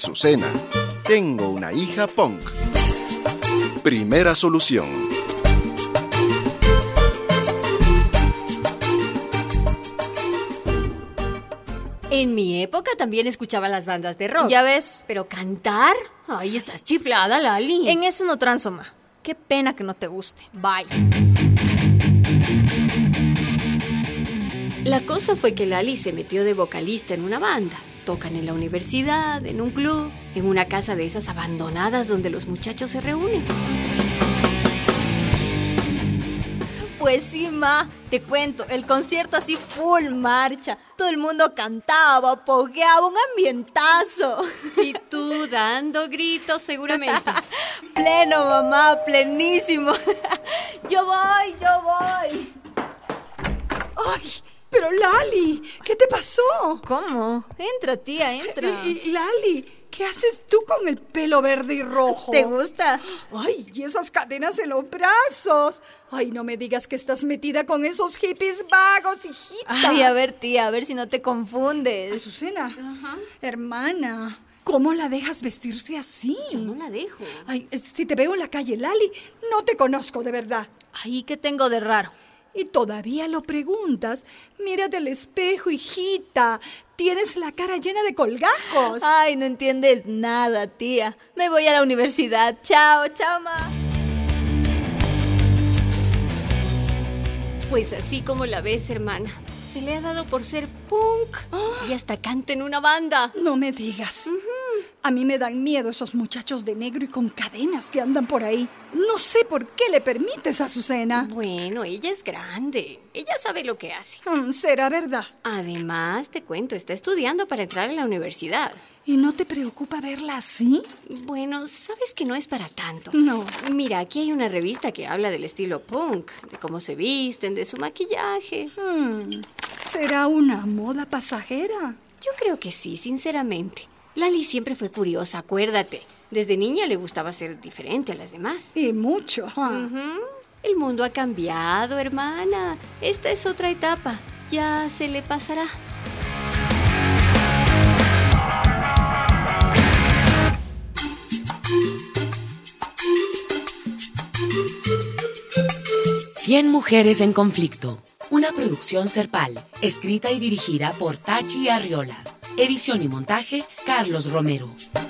Azucena, tengo una hija punk. Primera solución. En mi época también escuchaba las bandas de rock. Ya ves. Pero cantar, ay, estás chiflada, Lali. En eso no transo, ma. Qué pena que no te guste. Bye. La cosa fue que Lali se metió de vocalista en una banda. Tocan en la universidad, en un club, en una casa de esas abandonadas donde los muchachos se reúnen. Pues sí, ma, te cuento, el concierto así full marcha. Todo el mundo cantaba, pogueaba, un ambientazo. Y tú dando gritos seguramente. Pleno, mamá, plenísimo. Yo voy. ¡Ay! Pero Lali, ¿qué te pasó? ¿Cómo? Entra, tía, entra. Lali, ¿qué haces tú con el pelo verde y rojo? ¿Te gusta? Ay, y esas cadenas en los brazos. Ay, no me digas que estás metida con esos hippies vagos, hijita. Ay, a ver, tía, a ver si no te confundes. Azucena, hermana, ¿cómo la dejas vestirse así? Yo no la dejo. Ay, si te veo en la calle, Lali, no te conozco de verdad. Ay, ¿qué tengo de raro? Y todavía lo preguntas. Mírate al espejo, hijita. Tienes la cara llena de colgajos. Ay, no entiendes nada, tía. Me voy a la universidad. Chao, ma. Pues así como la ves, hermana. Se le ha dado por ser punk. Y hasta canta en una banda. No me digas. A mí me dan miedo esos muchachos de negro y con cadenas que andan por ahí. No sé por qué le permites a Azucena. Bueno, ella es grande. Ella sabe lo que hace. Será verdad. Además, te cuento, está estudiando para entrar a la universidad. ¿Y no te preocupa verla así? Bueno, sabes que no es para tanto. No. Mira, aquí hay una revista que habla del estilo punk, de cómo se visten, de su maquillaje. ¿Será una moda pasajera? Yo creo que sí, sinceramente. Lali siempre fue curiosa, acuérdate. Desde niña le gustaba ser diferente a las demás. Y mucho. El mundo ha cambiado, hermana. Esta es otra etapa. Ya se le pasará. Cien mujeres en conflicto. Una producción Serpal, escrita y dirigida por Tachi Arriola. Edición y montaje, Carlos Romero.